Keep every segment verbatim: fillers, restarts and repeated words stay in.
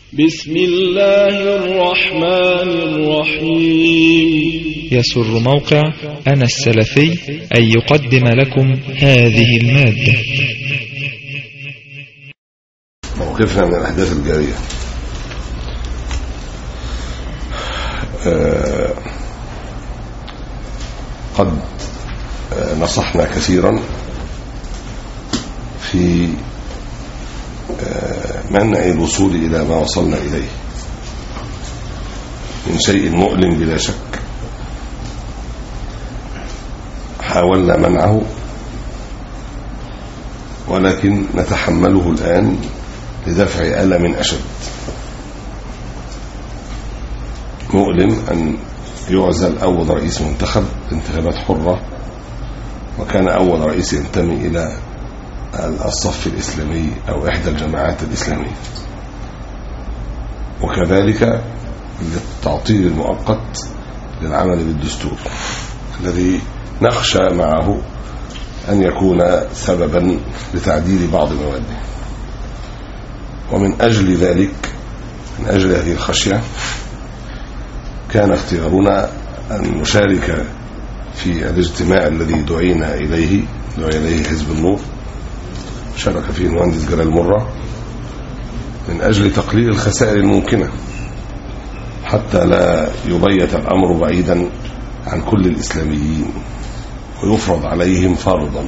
بسم الله الرحمن الرحيم. يسر موقع أنا السلفي أن يقدم لكم هذه المادة. موقفنا من الأحداث الجارية. آه قد آه نصحنا كثيرا في آه منع الوصول إلى ما وصلنا إليه من شيء مؤلم بلا شك. حاولنا منعه ولكن نتحمله الآن لدفع ألم أشد. مؤلم أن يعزل أول رئيس منتخب انتخابات حرة، وكان أول رئيس ينتمي إلى الصف الإسلامي أو إحدى الجماعات الإسلامية، وكذلك للتعطيل المؤقت للعمل بالدستور الذي نخشى معه أن يكون سببا لتعديل بعض مواده. ومن أجل ذلك، من أجل هذه الخشية، كان اختيارنا أن نشارك في الاجتماع الذي دعينا إليه دعي إليه حزب النور، شارك فيه المهندس جلال مرة، من أجل تقليل الخسائر الممكنة حتى لا يبيت الأمر بعيدا عن كل الإسلاميين ويفرض عليهم فرضا.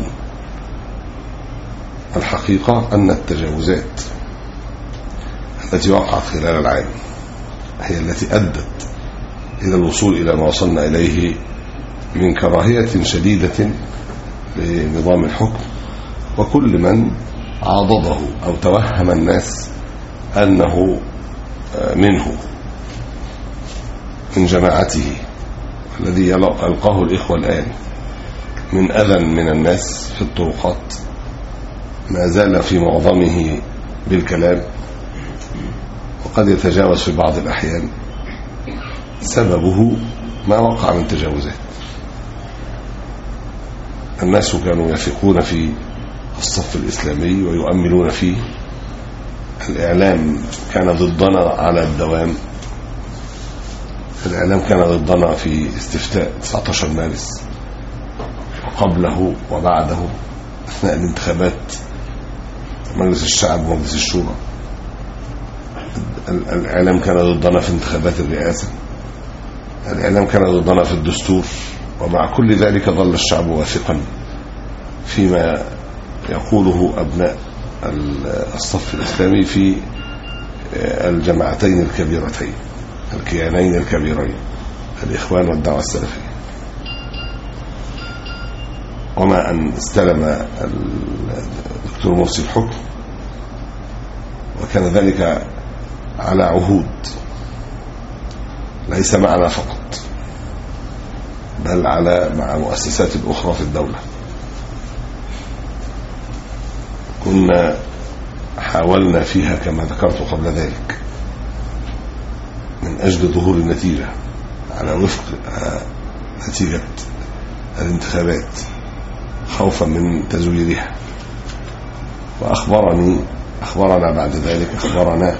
الحقيقة أن التجاوزات التي وقعت خلال العام هي التي أدت إلى الوصول إلى ما وصلنا إليه من كراهية شديدة لنظام الحكم، وكل من عاضده أو توهم الناس أنه منه من جماعته الذي يلقاه الإخوة الآن من أذى من الناس في الطرقات، ما زال في معظمه بالكلام، وقد يتجاوز في بعض الأحيان. سببه ما وقع من تجاوزات. الناس كانوا يثقون في الصف الإسلامي ويؤملون فيه. الإعلام كان ضدنا على الدوام. الإعلام كان ضدنا في استفتاء تسعة عشر مارس وقبله وبعده أثناء الانتخابات مجلس الشعب ومجلس الشورى. الإعلام كان ضدنا في انتخابات الرئاسة. الإعلام كان ضدنا في الدستور. ومع كل ذلك ظل الشعب واثقا فيما يقوله أبناء الصف الإسلامي في الجماعتين الكبيرتين، الكيانين الكبيرين، الإخوان والدعوة السلفية. وما أن استلم الدكتور مرسي الحكم، وكان ذلك على عهود ليس معنا فقط، بل على مع مؤسسات الأخرى في الدولة. كنا حاولنا فيها كما ذكرت قبل ذلك من أجل ظهور النتيجة على وفق نتيجة الانتخابات خوفا من تزويرها. وأخبرني أخبرنا بعد ذلك أخبرنا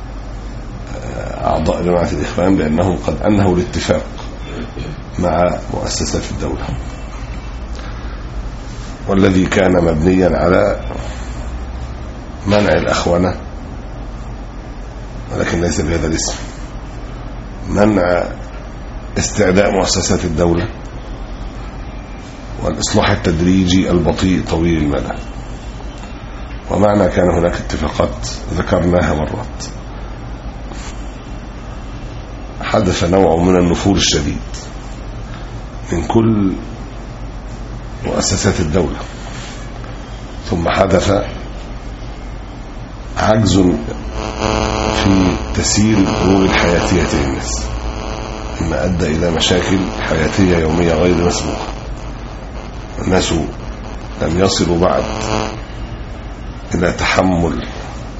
أعضاء جماعة الإخوان بأنهم قد أنهوا الاتفاق مع مؤسسات الدولة، والذي كان مبنيا على منع الأخوانة، ولكن ليس بهذا الاسم، منع استعداء مؤسسات الدولة والإصلاح التدريجي البطيء طويل المدى. ومعنا كان هناك اتفاقات ذكرناها مرات. حدث نوع من النفور الشديد من كل مؤسسات الدولة، ثم حدث عجز في تسيير الأمور الحياتية للناس، مما أدى إلى مشاكل حياتية يومية غير مسبوقة. الناس لم يصلوا بعد إلى تحمل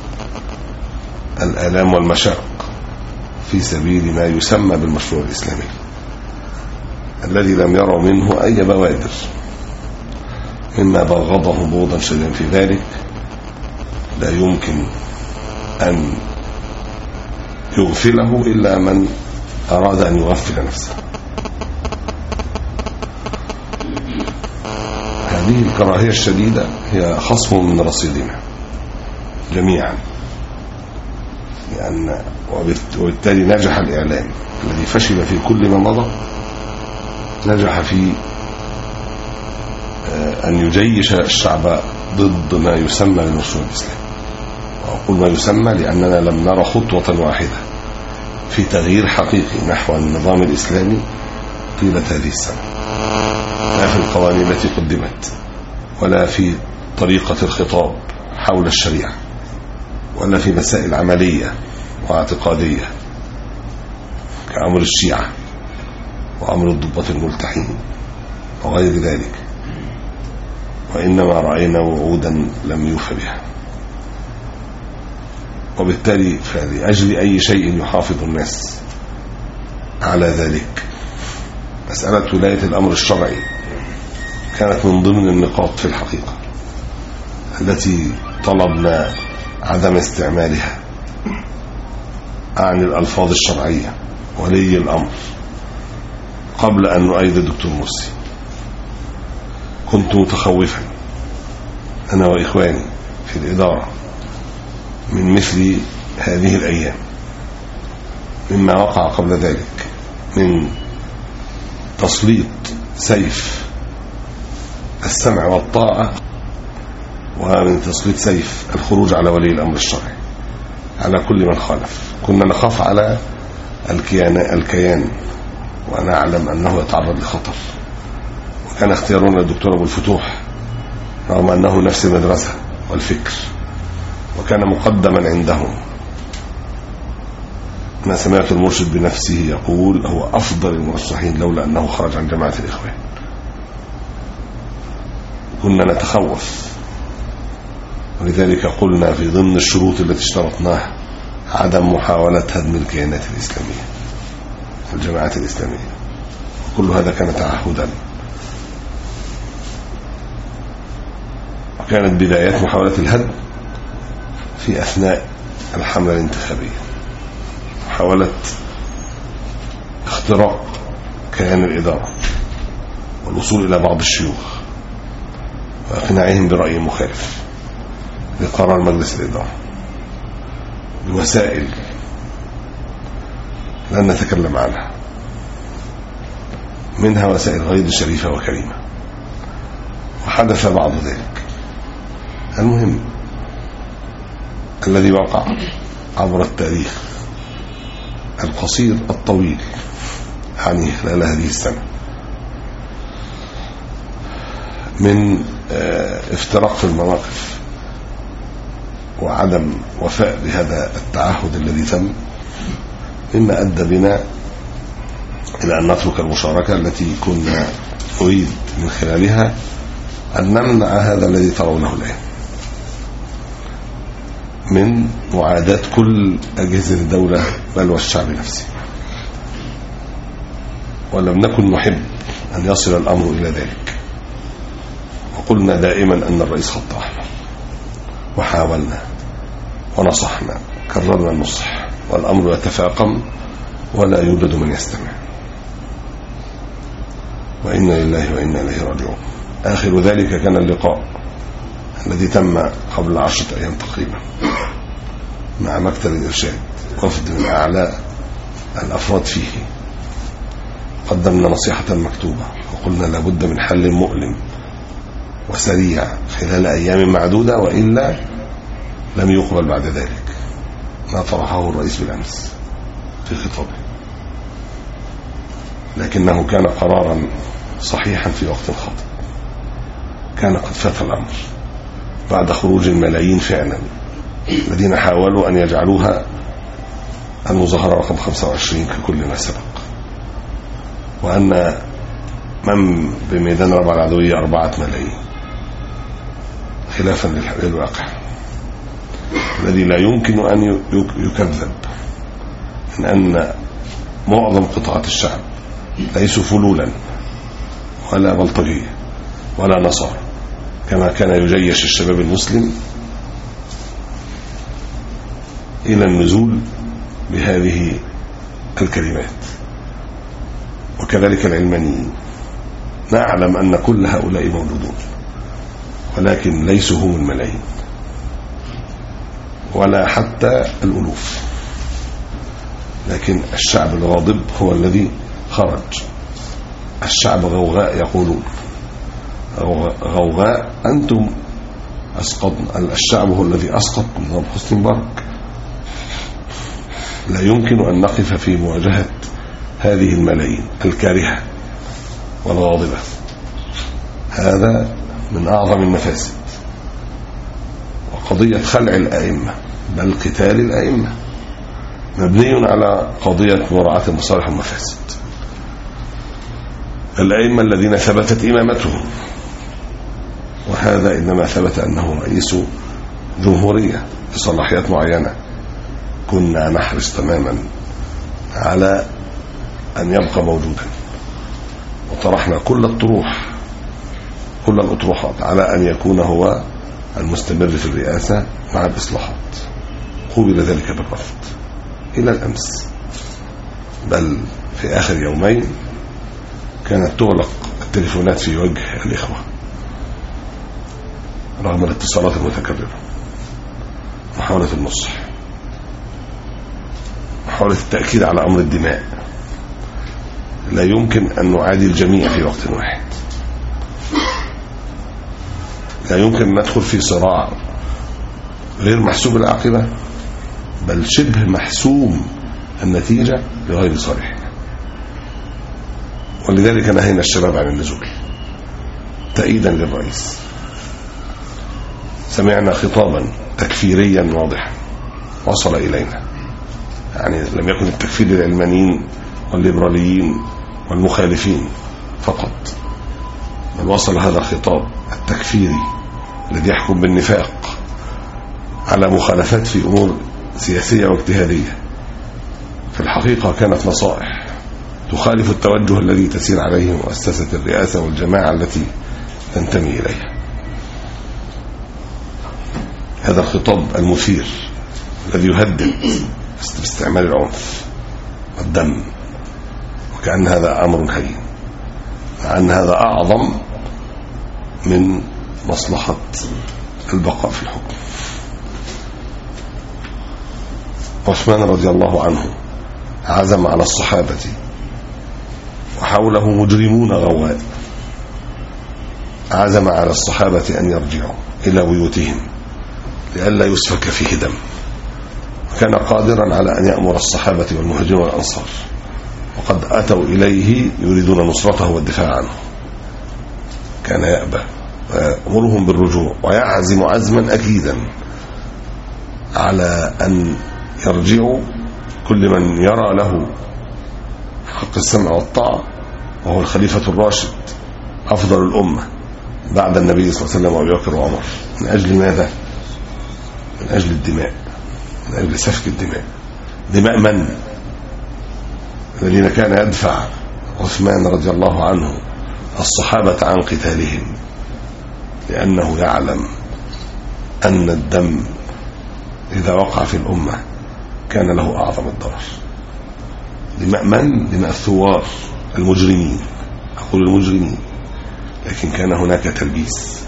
الآلام والمشاق في سبيل ما يسمى بالمشروع الإسلامي الذي لم يروا منه أي بوادر، مما بغضهم بغضا شديدا في ذلك. لا يمكن أن يغفله إلا من أراد أن يغفل نفسه. هذه الكراهية الشديدة هي خصم من رصيدنا جميعا، لأن وبالتالي نجح الإعلام الذي فشل في كل ما مضى، نجح في أن يجيش الشعب ضد ما يسمى بالمشروع الإسلامي. وأقول ما يسمى لأننا لم نرى خطوة واحدة في تغيير حقيقي نحو النظام الإسلامي طيلة هذه السنة، لا في القوانين التي قدمت، ولا في طريقة الخطاب حول الشريعة، ولا في مسائل عملية واعتقادية كأمر الشيعة وأمر الضباط الملتحين وغير ذلك، وإنما رأينا وعودا لم يوفى بها. وبالتالي فلأجل أي شيء يحافظ الناس على ذلك، مسألة ولاية الأمر الشرعي كانت من ضمن النقاط في الحقيقة التي طلبنا عدم استعمالها عن الألفاظ الشرعية ولي الأمر قبل أن نؤيد الدكتور مرسي. كنت متخوفا أنا وإخواني في الإدارة من مثل هذه الأيام، مما وقع قبل ذلك من تسليط سيف السمع والطاعة، ومن تسليط سيف الخروج على ولي الأمر الشرعي على كل من خالف. كنا نخاف على الكيان, الكيان وأنا أعلم أنه يتعرض لخطر، وكان اختيارنا الدكتور أبو الفتوح رغم أنه نفس المدرسة والفكر وكان مقدما عندهم. أنا سمعت المرشد بنفسه يقول هو أفضل المرشحين لولا أنه خرج عن جماعة الإخوان. كنا نتخوف، ولذلك قلنا في ضمن الشروط التي اشترطناها عدم محاولة هدم الكيانات الإسلامية والجماعات الإسلامية، وكل هذا كان تعهدا. وكانت بدايات محاولة الهدم في أثناء الحملة الانتخابية، محاولة اختراق كيان الإدارة والوصول إلى بعض الشيوخ وإقناعهم برأي مخالف لقرار مجلس الإدارة بوسائل لن نتكلم عنها، منها وسائل غير شريفة وكريمة، وحدث بعض ذلك. المهم الذي وقع عبر التاريخ القصير الطويل يعني خلال هذه السنة من افتراق في المواقف وعدم وفاء بهذا التعهد الذي تم، مما أدى بنا إلى أن نترك المشاركة التي كنا نريد من خلالها أن نمنع هذا الذي ترونه الآن من معاداة كل أجهزة الدولة بل والشعب نفسه. ولم نكن نحب أن يصل الأمر إلى ذلك، وقلنا دائما أن الرئيس خط أحمر، وحاولنا ونصحنا، كررنا النصح، والأمر يتفاقم ولا يوجد من يستمع. وإنا لله وإنا إليه راجعون. آخر ذلك كان اللقاء الذي تم قبل عشرة أيام تقريبا مع مكتب الإرشاد، وفد من أعلى الأفراد فيه. قدمنا نصيحة مكتوبة وقلنا لابد من حل مؤلم وسريع خلال أيام معدودة، وإلا لم يقبل بعد ذلك ما طرحه الرئيس بالأمس في خطابه. لكنه كان قرارا صحيحا في وقت خاطئ. كان قد فات الأمر بعد خروج الملايين فعلا الذين حاولوا أن يجعلوها المظاهرة رقم خمسة وعشرين ككل ما سبق، وأن من بميدان ربع العدوية أربعة ملايين، خلافا للواقع الذي لا يمكن أن يكذب، من أن معظم قطاعات الشعب ليسوا فلولا ولا بلطجية ولا نصارى كما كان يجيش الشباب المسلم إلى النزول بهذه الكلمات، وكذلك العلمانيين. نعلم أن كل هؤلاء موجودون، ولكن ليسوا هم الملايين ولا حتى الألوف، لكن الشعب الغاضب هو الذي خرج. الشعب غوغاء يقولون، غوغاء أنتم أسقطنا. الشعب هو الذي أسقط نظام حسني مبارك. لا يمكن أن نقف في مواجهة هذه الملايين الكارهة والغاضبة. هذا من أعظم المفاسد. وقضية خلع الأئمة بل قتال الأئمة مبني على قضية مراعاة المصالح والمفاسد. الأئمة الذين ثبتت إمامتهم، وهذا إنما ثبت أنه رئيس جمهورية بصلاحيات معينة، كنا نحرص تماما على أن يبقى موجودا، وطرحنا كل الطروح كل الأطروحات على أن يكون هو المستمر في الرئاسة مع الإصلاحات. قوبل ذلك بالرفض إلى الأمس، بل في آخر يومين كانت تغلق التليفونات في وجه الإخوة رغم الاتصالات المتكررة، محاولة النصح، محاولة التأكيد على أمر الدماء. لا يمكن أن نعادي الجميع في وقت واحد، لا يمكن أن ندخل في صراع غير محسوب العاقبة بل شبه محسوم النتيجة لغير صالحنا. ولذلك نهينا الشباب عن النزول تأييدا للرئيس. سمعنا خطابا تكفيريا واضحا وصل إلينا، يعني لم يكن التكفير للعلمانيين والليبراليين والمخالفين فقط، بل وصل هذا الخطاب التكفيري الذي يحكم بالنفاق على مخالفات في أمور سياسية واجتهادية في الحقيقة كانت نصائح تخالف التوجه الذي تسير عليه مؤسسة الرئاسة والجماعة التي تنتمي إليها. هذا الخطاب المثير الذي يهدد باستعمال العنف والدم، وكأن هذا أمر هين، مع أن هذا أعظم من مصلحة البقاء في الحكم. عثمان رضي الله عنه عزم على الصحابة وحوله مجرمون غواء، عزم على الصحابة أن يرجعوا إلى بيوتهم لئلا يسفك فيه دم، وكان قادرا على أن يأمر الصحابة والمهاجرين والأنصار، وقد أتوا إليه يريدون نصرته والدفاع عنه، كان يأبى ويأمرهم بالرجوع ويعزم عزما أكيدا على أن يرجعوا كل من يرى له حق السمع والطاعة، وهو الخليفة الراشد أفضل الأمة بعد النبي صلى الله عليه وسلم وأبي بكر وعمر. من أجل ماذا؟ من أجل الدماء، من أجل سفك الدماء. دماء من؟ الذين كان يدفع عثمان رضي الله عنه الصحابة عن قتالهم، لأنه يعلم أن الدم إذا وقع في الأمة كان له أعظم الضرر. دماء من؟ دماء الثوار المجرمين، أقول المجرمين، لكن كان هناك تلبيس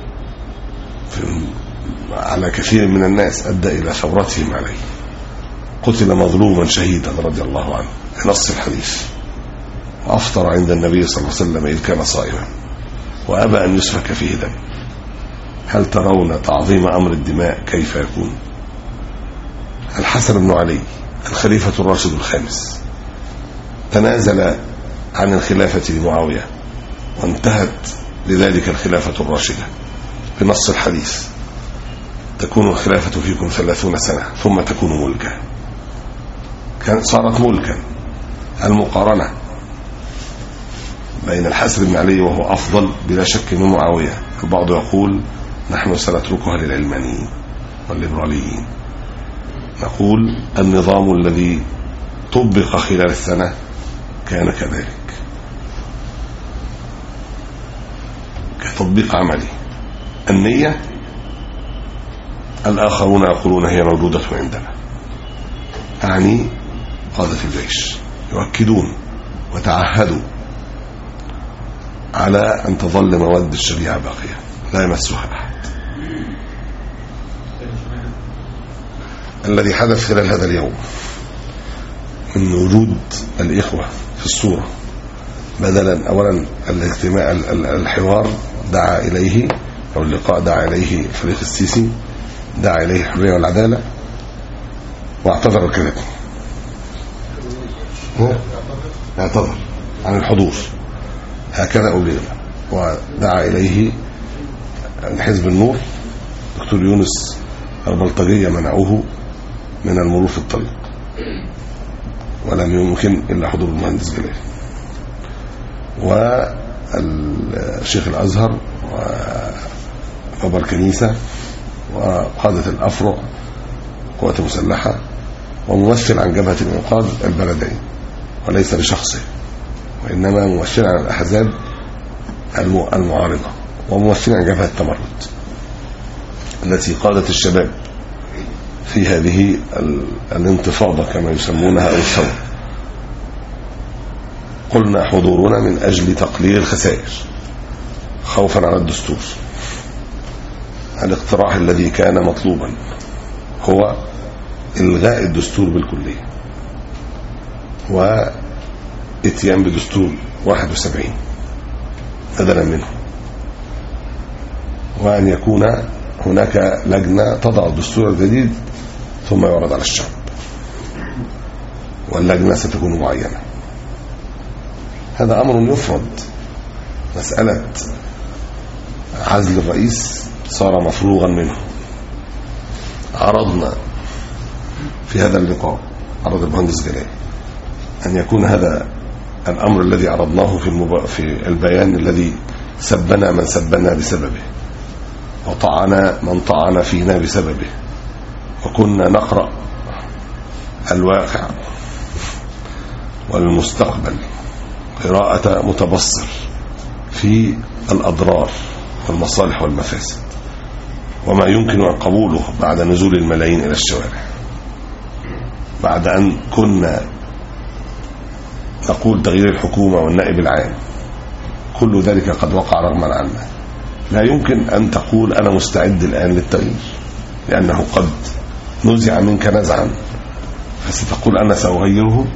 على كثير من الناس أدى إلى ثورتهم عليه. قتل مظلوما شهيدا رضي الله عنه بنص الحديث، وأفطر عند النبي صلى الله عليه وسلم إذ كان صائما وأبى أن يسفك فيه دم. هل ترون تعظيم أمر الدماء كيف يكون؟ الحسن بن علي الخليفة الراشد الخامس تنازل عن الخلافة لمعاوية، وانتهت لذلك الخلافة الراشدة بنص الحديث: تكون الخلافة فيكم ثلاثون سنة ثم تكون ملكا. كان صارت ملكا. المقارنة بين الحسن بن علي وهو أفضل بلا شك من معاوية، البعض يقول نحن سنتركها للعلمانيين والليبراليين، نقول النظام الذي طبق خلال السنة كان كذلك كتطبيق عملي. النية الآخرون يقولون هي موجودة عندنا، أعني قادة الجيش يؤكدون وتعهدوا على أن تظل مواد الشريعة باقية لا يمسها أحد. الذي حدث خلال هذا اليوم من وجود الإخوة في الصورة، بدلا أولا الاجتماع الحوار دعا إليه أو اللقاء دعا إليه فريق السيسي، دعا إليه الحرية والعدالة، واعتذر الكلام، اعتذر عن الحضور هكذا أبلغ، ودعا إليه حزب النور دكتور يونس البلطجية منعوه من المرور في الطريق ولم يمكن إلا حضور المهندس جلال، والشيخ الأزهر وكبر كنيسة وقادة الأفرع قوات مسلحة وممثل عن جبهة الإنقاذ البلدين، وليس لشخصه وإنما ممثل عن الأحزاب المعارضة وممثل عن جبهة التمرد التي قادت الشباب في هذه الانتفاضة كما يسمونها أو الثورة. قلنا حضورنا من أجل تقليل الخسائر خوفا على الدستور. الاقتراح الذي كان مطلوبا هو إلغاء الدستور بالكلية واتيان بدستور واحد وسبعين بدلا منه، وأن يكون هناك لجنة تضع الدستور الجديد ثم يعرض على الشعب، واللجنة ستكون معينة. هذا أمر يفرض. مسألة عزل الرئيس صار مفروغا منه. عرضنا في هذا اللقاء، عرض المهندس جلال، أن يكون هذا الأمر الذي عرضناه في, المب... في البيان الذي سبنا من سبنا بسببه وطعنا من طعن فينا بسببه، وكنا نقرأ الواقع والمستقبل قراءة متبصر في الأضرار والمصالح والمفاسد وما يمكن أن قبوله بعد نزول الملايين إلى الشوارع، بعد أن كنا نقول تغيير الحكومة والنائب العام، كل ذلك قد وقع رغما عنا. لا يمكن أن تقول أنا مستعد الآن للتغيير لأنه قد نزع منك نزعا فستقول أنا سأغيره.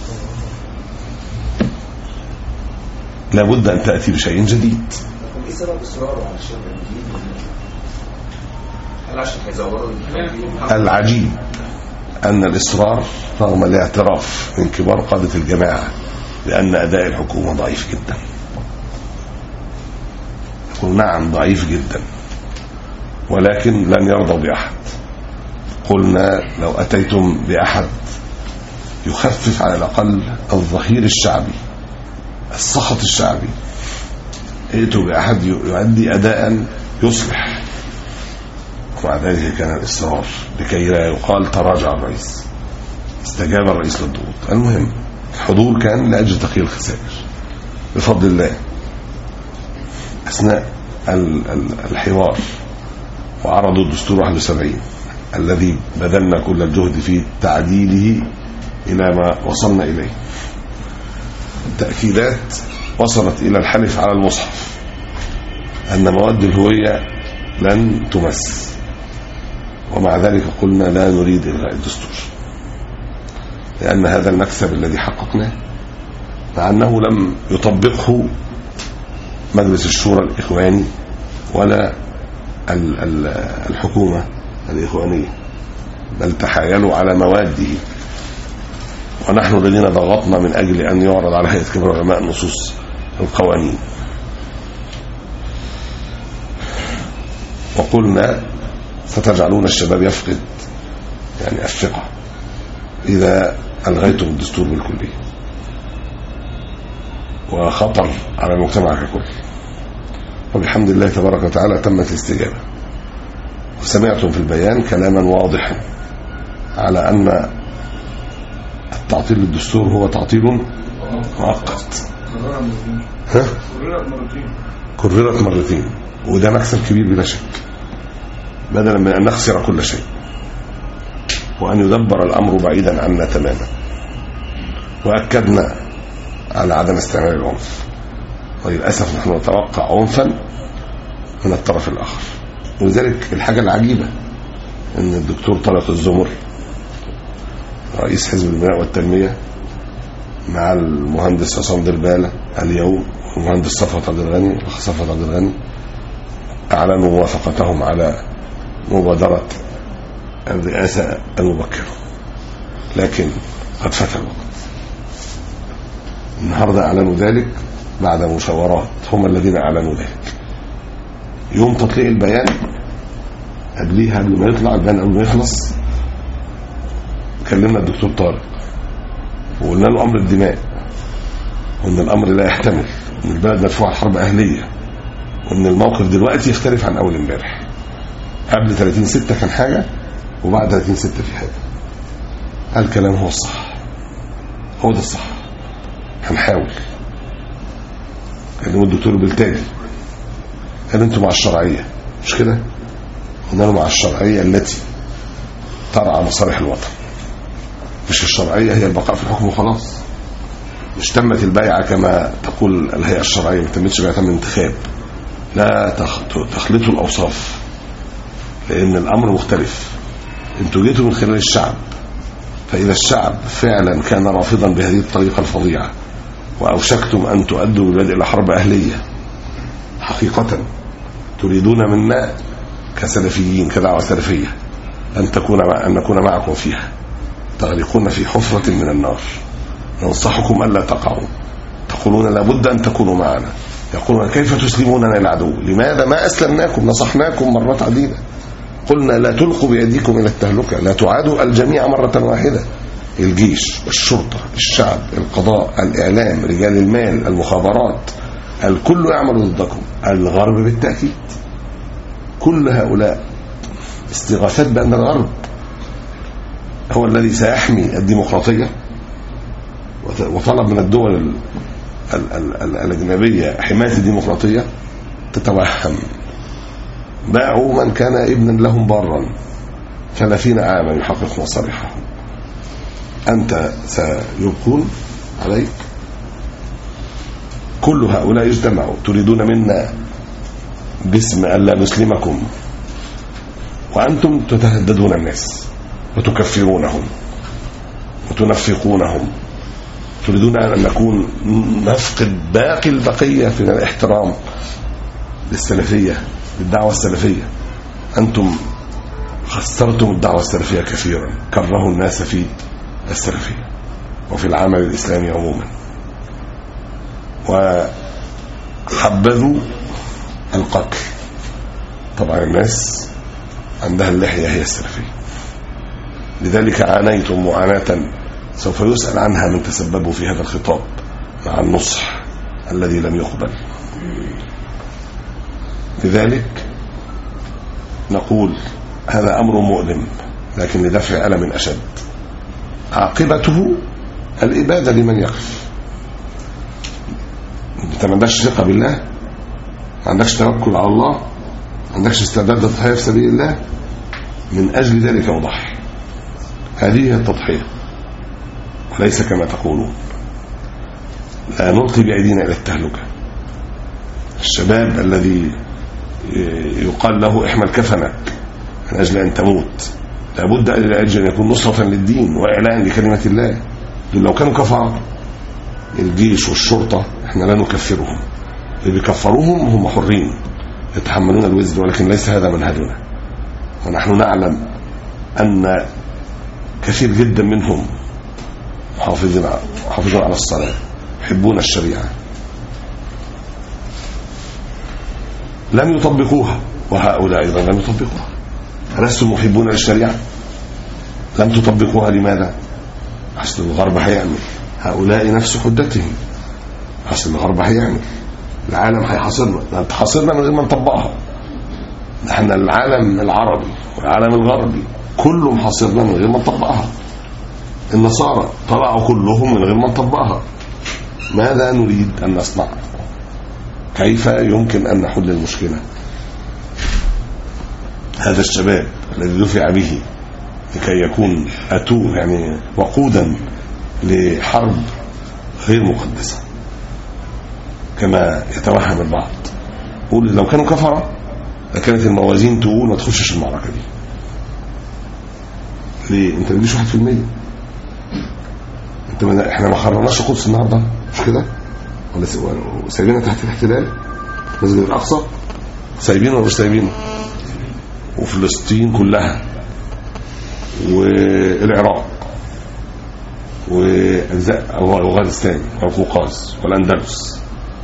لابد أن تأتي بشيء جديد. ايه سبب اصراره على الشرع الجديد؟ هل عشان هيزوروا؟ العجيب أن الإصرار رغم الاعتراف من كبار قادة الجماعة بأن أداء الحكومة ضعيف جدا. يقول نعم ضعيف جدا، ولكن لن يرضى بأحد. قلنا لو أتيتم بأحد يخفف على الأقل الظهير الشعبي السخط الشعبي، ائتوا بأحد يؤدي أداء يصلح. ومع ذلك كان الإصرار لكي لا يقال تراجع الرئيس، استجاب الرئيس للضغوط. المهم الحضور كان لأجل تقليل الخسائر بفضل الله. أثناء الحوار وعرضوا الدستور واحد وسبعين الذي بذلنا كل الجهد في تعديله إلى ما وصلنا إليه، تأكيدات وصلت إلى الحلف على المصحف أن مواد الهوية لن تمس، ومع ذلك قلنا لا نريد إلغاء الدستور لأن هذا المكسب الذي حققناه، مع أنه لم يطبقه مجلس الشورى الإخواني ولا الحكومة الإخوانية، بل تحايلوا على مواده، ونحن الذين ضغطنا من أجل أن يعرض على هيئة كبار العلماء نصوص القوانين. وقلنا ستجعلون الشباب يفقد يعني الثقة إذا ألغيتم الدستور بالكلية، وخطر على المجتمع ككل. وبحمد الله تبارك وتعالى تمت الاستجابة، وسمعتم في البيان كلاما واضحا على أن التعطيل للدستور هو تعطيل مؤقت. ها؟ كررت مرتين، وده مكسب كبير بلا شك، بدلا من أن نخسر كل شيء. وأن يدبر الأمر بعيدا عنا تماما. وأكدنا على عدم استعمال العنف، وللأسف نحن نتوقع عنفا من الطرف الآخر. ولذلك الحاجة العجيبة أن الدكتور طارق الزمر رئيس حزب البناء والتنمية مع المهندس عصام دربالة اليوم والمهندس صفوت عبد الغني الأخ صفوت عبد الغني أعلنوا موافقتهم على مبادرة الرئاسة المبكرة، لكن قد فات الوقت. النهاردة أعلنوا ذلك بعد مشاورات، هم الذين أعلنوا ذلك. يوم تطليع البيان قبليها قبل ما يطلع البيان قبل ما يخلص كلمنا الدكتور طارق وقلنا له أمر الدماء، وأن الأمر لا يحتمل، وأن البلد مدفوعة حرب أهلية، وأن الموقف دلوقتي يختلف عن أول امبارح. قبل ثلاثين ستة كان حاجة وبعد ثلاثين ستة في حاجة. الكلام هو الصح، هو ده الصح. هنحاول. كلموا الدكتور بالتالي قال انتوا مع الشرعية مش كده؟ قلنا له مع الشرعية التي ترعى مصالح الوطن، مش الشرعية هي البقاء في الحكم وخلاص. مش تمت البيعة كما تقول الهيئة الشرعية، ما تمتش بيعة من انتخاب. لا تخلطوا الأوصاف، لأن الأمر مختلف. انتوا جيتوا من خلال الشعب، فإذا الشعب فعلا كان رافضا بهذه الطريقة الفظيعة وأوشكتم أن تؤدوا ببدء إلى حرب أهلية حقيقة، تريدون منا كسلفيين كدعوة سلفية أن تكون أن نكون معكم فيها، تغرقون في حفرة من النار. ننصحكم ألا تقعوا. تقولون لابد أن تكونوا معنا. يقولون كيف تسلموننا العدو؟ لماذا ما أسلمناكم؟ نصحناكم مرات عديدة، قلنا لا تلقوا بأيديكم إلى التهلكة، لا تعادوا الجميع مرة واحدة. الجيش، الشرطة، الشعب، القضاء، الإعلام، رجال المال، المخابرات، الكل يعمل ضدكم. الغرب بالتأكيد، كل هؤلاء استغاثات بأن الغرب هو الذي سيحمي الديمقراطية، وطلب من الدول ال ال ال الأجنبية حماية الديمقراطية. تتوهم. باعوا من كان ابنا لهم بارا ثلاثين عاما يحقق مصالحهم. أنت سيبقون عليك. كل هؤلاء يجتمعوا، تريدون منا باسم ألا نسلمكم، وأنتم تتهددون الناس وتكفرونهم وتنفقونهم. تريدون أن نكون نفقد باقي البقية في الاحترام للسلفية، للدعوة السلفية. أنتم خسرتم الدعوة السلفية كثيرا، كرهوا الناس في السلفية وفي العمل الإسلامي عموما، وحبذوا القتل. طبعا الناس عندها اللحية هي السلفية، لذلك عانيتم معاناة سوف يسأل عنها من تسببوا في هذا الخطاب مع النصح الذي لم يقبل. لذلك نقول هذا أمر مؤلم، لكن لدفع ألم أشد. عاقبته الإبادة لمن يقف. أنت ما عندكش ثقة بالله، ما عندكش توكل على الله، ما عندكش استعداد للتضحية في سبيل الله، من أجل ذلك أضحي. هذه هي التضحية، وليس كما تقولون لا نلقي بأيدينا إلى التهلكة. الشباب الذي يقال له احمل كفنك من أجل أن تموت، لابد لأجل أن يكون نصرة للدين وإعلان لكلمة الله. لو كانوا كفار الجيش والشرطة احنا لا نكفرهم، اللي بيكفروهم هم حرين يتحملون الوزن، ولكن ليس هذا منهجنا. ونحن نعلم أن كثير جدا منهم محافظين محافظون على الصلاة، يحبون الشريعة، لم يطبقوها، وهؤلاء أيضا لم يطبقوها. ألستم محبون للشريعة؟ لم تطبقوها. لماذا؟ أصل الغرب هيعمل، هؤلاء نفس حدتهم، أصل الغرب هيعمل، العالم هيحاصرنا، تحاصرنا من غير ما نطبقها. نحن العالم العربي والعالم الغربي كله محاصرنا من غير ما نطبقها. النصارى طلعوا كلهم من غير ما نطبقها. ماذا نريد أن نصنع؟ كيف يمكن أن نحل المشكلة؟ هذا الشباب الذي دفع به لكي يكون أتو يعني وقودا لحرب غير مقدسة كما يتوهم البعض. قول لو كانوا كفرة لكانت الموازين تقول ما تخشش المعركة دي. ليه؟ انت مديش واحد في المية. انت ما احنا ما خرجناش القدس النهارده مش كده؟ ولا سايبينها تحت الاحتلال؟ مسجد الاقصى سايبينه ولا مش سايبينه؟ وفلسطين كلها والعراق واجزاء افغانستان والقوقاز والاندلس.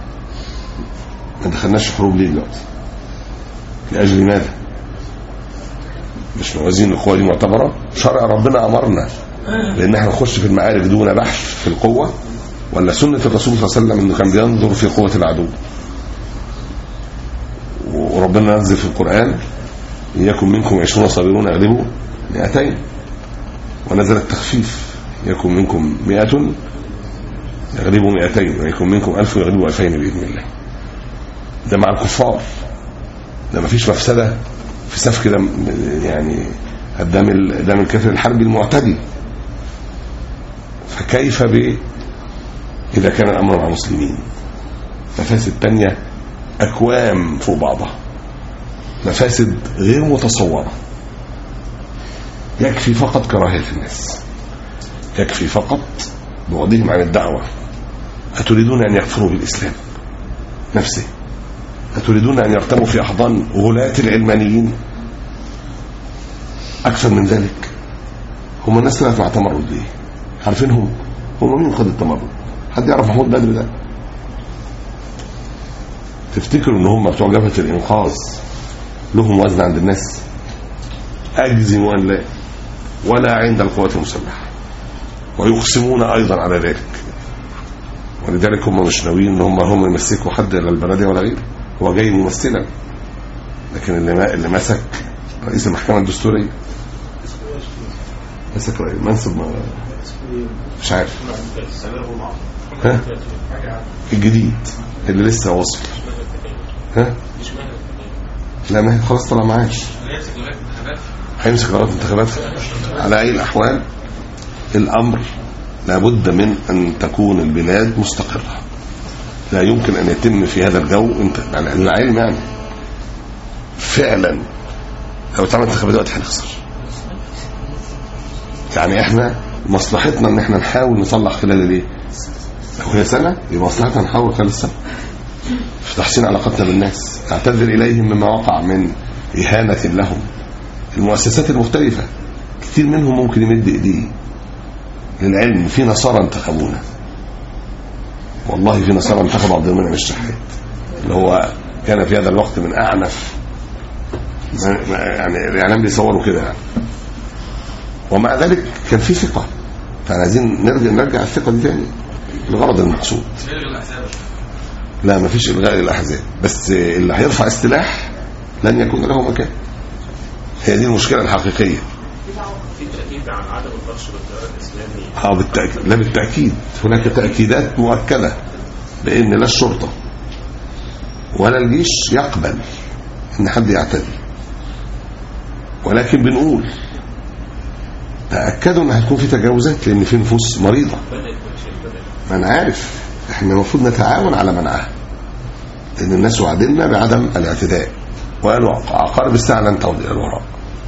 ما دخلناش حروب ليه دلوقتي؟ لاجل ماذا؟ مش موازين القوى دي معتبره؟ شرع ربنا امرنا لان احنا نخش في المعارك دون بحث في القوه، ولا سنه الرسول صلى الله عليه وسلم انه كان بينظر في قوه العدو؟ وربنا نزل في القران يكن منكم عشرون صابرون يغلبوا مئتين، ونزل التخفيف يكن منكم مئة يغلبوا مئتين، ويكن منكم ألف يغلبوا ألفين بإذن الله. ده مع الكفار، ده مفيش مفسدة في سفك دم يعني قدام دم الكافر الحربي المعتدي. فكيف ب إذا كان الأمر مع مسلمين؟ مفاسد تانية أكوام فوق بعضها، مفاسد غير متصورة. يكفي فقط كراهية الناس، يكفي فقط بعدهم عن الدعوة. أتريدون أن يكفروا بالإسلام نفسه؟ أتريدون أن يرتموا في أحضان غلاة العلمانيين؟ أكثر من ذلك. هم الناس طلعت مع تمرد ليه؟ عارفينهم؟ هم مين خد التمرد؟ حد يعرف محمود بدر ده؟ تفتكروا ان هم بتوع جبهة الإنقاذ لهم وزن عند الناس؟ أجزم وأن لا، ولا عند القوات المسلحة، ويقسمون أيضا على ذلك. ولذلك هم مش ناويين ان هم هم يمسكوا حد لا البلدية ولا غيره، هو جاي ممثلا. لكن اللي اللي مسك رئيس المحكمة الدستورية، مسك منصب مش عارف ها الجديد اللي لسه واصل ها لا ما خلاص طلع معاش، هيمسك لغايه الانتخابات. على اي الاحوال الامر لابد من ان تكون البلاد مستقره. لا يمكن ان يتم في هذا الجو انت يعني العلم يعني فعلا لو اتعمل انتخابات دلوقتي هنخسر. يعني احنا مصلحتنا ان احنا نحاول نصلح خلال الايه؟ لو هي سنه يبقى مصلحتنا نحاول خلال السنه في تحسين علاقتنا بالناس، نعتذر اليهم مما وقع من اهانه لهم. المؤسسات المختلفه كتير منهم ممكن يمد ايديه للعلم. في نصارى انتخبونا، والله في نصارى انتخبوا عبد المنعم الشحات اللي هو كان في هذا الوقت من اعنف يعني الاعلام بيصوروا كده يعني. ومع ذلك كان في ثقه، فعايزين نرجع نرجع الثقه دي تاني الغرض المقصود. لا ما فيش الغاء للاحزاب، بس اللي هيرفع السلاح لن يكون له مكان. هي دي المشكله الحقيقيه. في تاكيد عن عدم البطش بالتيار الاسلامي. اه بالتاكيد، لا بالتاكيد هناك تاكيدات مؤكده بان لا الشرطه ولا الجيش يقبل ان حد يعتدي، ولكن بنقول تاكدوا ان هتكون في تجاوزات لان في نفوس مريضه. ما انا عارف احنا المفروض نتعاون على منعها، لان الناس وعدنا بعدم الاعتداء وقالوا عقارب الساعه لن تعود الى الوراء.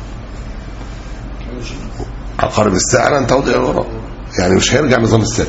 عقارب الساعه لن تعود الى الوراء يعني مش هيرجع نظام السابق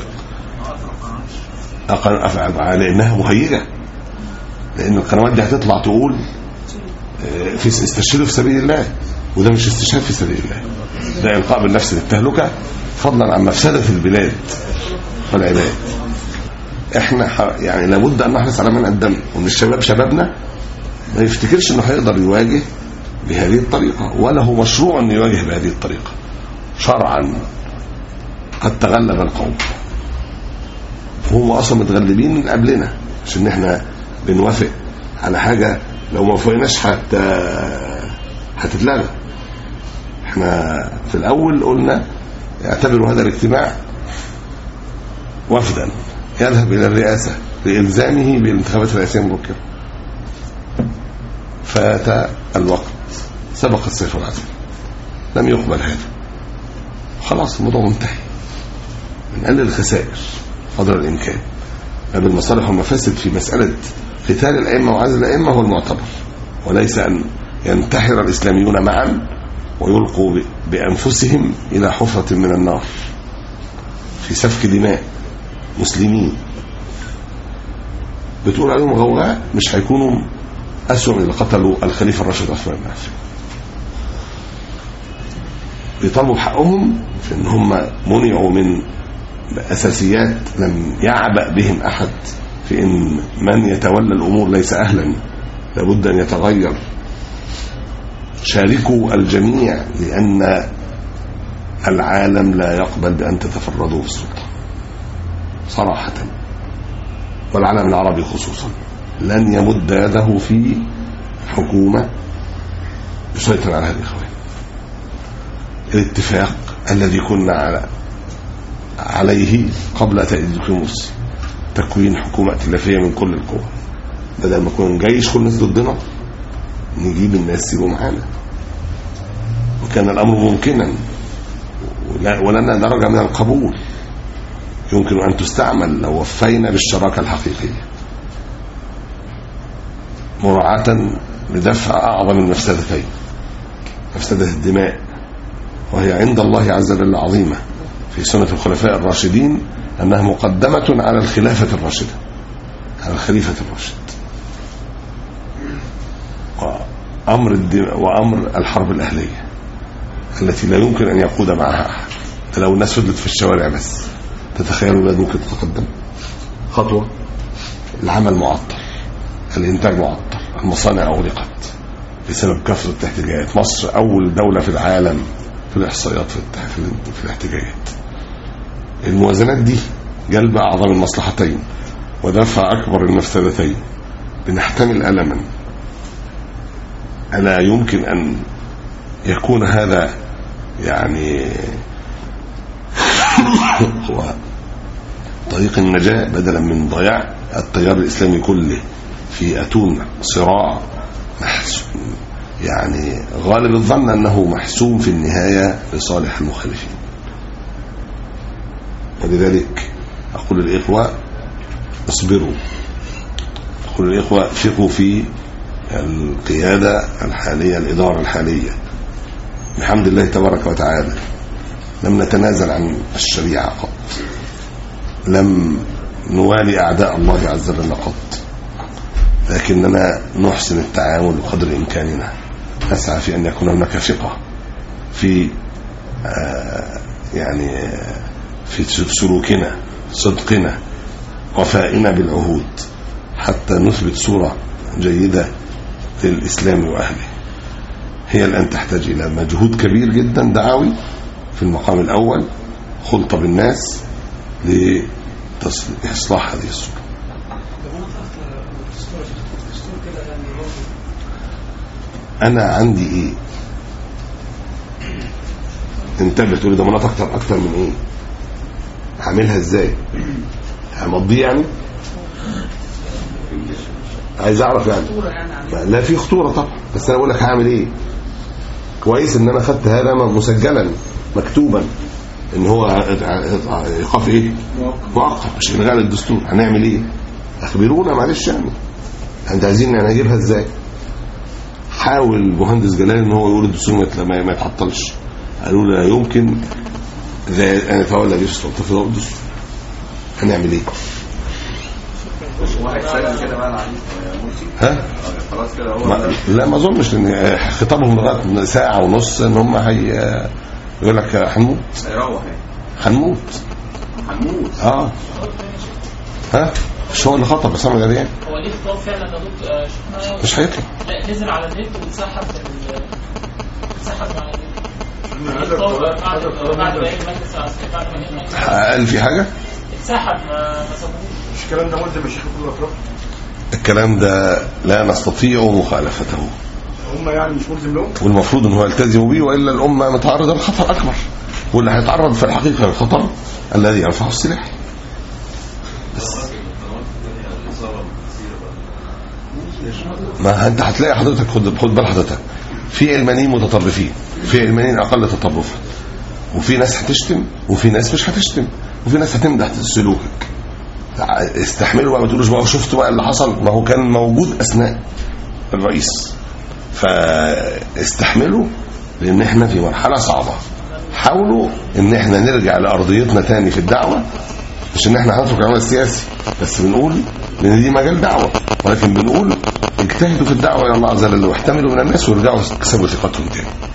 لانها مهيجه، لان القنوات دي هتطلع تقول في استشهدوا في سبيل الله، وده مش استشهاد في سبيل الله، ده إلقاء بالنفس للتهلكة فضلا عن مفسدة البلاد والعباد. احنا يعني لابد ان نحرص على منع الدم، ومن الشباب شبابنا ما يفتكرش انه هيقدر يواجه بهذه الطريقة، ولا هو مشروع انه يواجه بهذه الطريقة. شرعا قد تغلب القوم، وهم اصلا متغلبين من قبلنا، عشان احنا بنوافق على حاجة لو ما وافقناش حتى هتتلغى. احنا في الاول قلنا اعتبروا هذا الاجتماع وفدا يذهب الى الرئاسة لإلزامه بالانتخابات الرئاسية المبكرة. فات الوقت، سبق السيف والعسل، لم يقبل هذا. خلاص الموضوع منتهي. نقلل الخسائر قدر الامكان. باب المصالح والمفاسد في مساله قتال الائمه وعزل الائمه هو المعتبر، وليس ان ينتحر الاسلاميون معا ويلقوا بانفسهم الى حفره من النار في سفك دماء مسلمين. بتقول عليهم غوغاء، مش هيكونوا اسوأ من اللي قتلوا الخليفه الراشد عثمان بن عفان. بيطالبوا بحقهم في ان هم منعوا من اساسيات لم يعبأ بهم احد، في ان من يتولى الامور ليس اهلا، لابد ان يتغير. شاركوا الجميع، لان العالم لا يقبل بان تتفردوا بالسلطه صراحه، والعالم العربي خصوصا لن يمد يده في حكومه يسيطر على هذه الخوارج. الاتفاق الذي كنا على عليه قبل تأييد الدكتور مرسي، تكوين حكومة ائتلافية من كل القوى، بدل ما يكون جيش كل الناس ضدنا نجيب الناس يبقوا معانا، وكان الأمر ممكنا ولنا درجة من القبول يمكن أن تستعمل لو وفينا بالشراكة الحقيقية، مراعاة لدفع أعظم المفسدتين، مفسدة الدماء وهي عند الله عز وجل عظيمة في سنة الخلفاء الراشدين، أنها مقدمة على الخلافة الراشدة، على الخليفة الراشد. وأمر الدماء وأمر الحرب الأهلية التي لا يمكن أن يقود معها أحد. لو الناس فضلت في الشوارع بس، تتخيلوا البلد ممكن تتقدم خطوة؟ العمل معطل، الإنتاج معطل، المصانع أغلقت بسبب كثرة الاحتجاجات. مصر أول دولة في العالم في الإحصائيات في الاحتجاجات. الموازنات دي جلب أعظم المصلحتين ودفع أكبر المفسدتين، بنحتمل ألما. ألا يمكن أن يكون هذا يعني هو طريق النجاة بدلا من ضياع التيار الإسلامي كله في أتون صراع يعني غالب الظن أنه محسوم في النهاية لصالح المخالفين. ولذلك أقول الإخوة اصبروا، أقول الإخوة ثقوا في القيادة الحالية، الإدارة الحالية بحمد الله تبارك وتعالى. لم نتنازل عن الشريعة قط، لم نوالي أعداء الله عز وجل قط، لكننا نحسن التعامل بقدر إمكاننا، نسعى في أن يكون هناك ثقة في آه يعني آه في سلوكنا، صدقنا، وفائنا بالعهود، حتى نثبت صورة جيدة للإسلام وأهله. هي الآن تحتاج إلى مجهود كبير جدا دعوي في المقام الأول، خلطة بالناس لإصلاح هذه الصورة. أنا عندي إيه؟ انتبه، تقول ده مناطق أكتر أكتر من إيه؟ هعملها إزاي؟ همضي يعني؟ عايز أعرف يعني. لا في خطورة طبعا، بس أنا أقول لك هعمل إيه؟ كويس إن أنا خدت هذا مسجلا مكتوبا إن هو إيقاف إيه؟ مؤقت، مش إلغاء الدستور. هنعمل إيه؟ أخبرونا معلش يعني. أنت عايزين يعني أجيبها إزاي؟ حاول المهندس جلال ان هو يقول الدستور ما يتعطلش. قالوا لا يمكن انا اتولى بيه السلطه في الدستور. هنعمل ايه؟ ها؟ خلاص كده هو لا ما اظنش ان خطابهم لغايه ساعه ونص ان هم هي يقول لك هنموت هيروح هنموت هنموت اه ها مش هو اللي خطب بس انا يعني هو ليه خطاب فعلا يا دكتور؟ مش هيطلع. لا نزل على النت واتسحب اتسحب على النت. بعد ما المجلس العسكري بعد ما المجلس قال في حاجه اتسحب ما ما سابوش. مش الكلام ده ملزم الشيخ عبد الله؟ الكلام ده لا نستطيع مخالفته. هم يعني مش ملزم لهم، والمفروض ان هو يلتزم به، والا الامه متعرضه لخطر اكبر، واللي هيتعرض في الحقيقه للخطر الذي يرفعه السلاح. بس ما انت هتلاقي حضرتك، خد خد بال حضرتك، في علمانيين متطرفين، في علمانيين اقل تطرفا، وفي ناس هتشتم وفي ناس مش هتشتم وفي ناس هتمدح سلوكك. استحملوا بقى، ما تقولوش بقى شفتوا بقى اللي حصل، ما هو كان موجود اثناء الرئيس. فاستحملوا لان احنا في مرحله صعبه. حاولوا ان احنا نرجع لارضيتنا تاني في الدعوه، مش ان احنا هنترك العمل السياسي بس، بنقول لان دي مجال دعوه، ولكن بنقول اجتهدوا في الدعوه الى الله عز وجل واحتملوا من الناس وارجعوا اكسبوا ثقتهم تاني.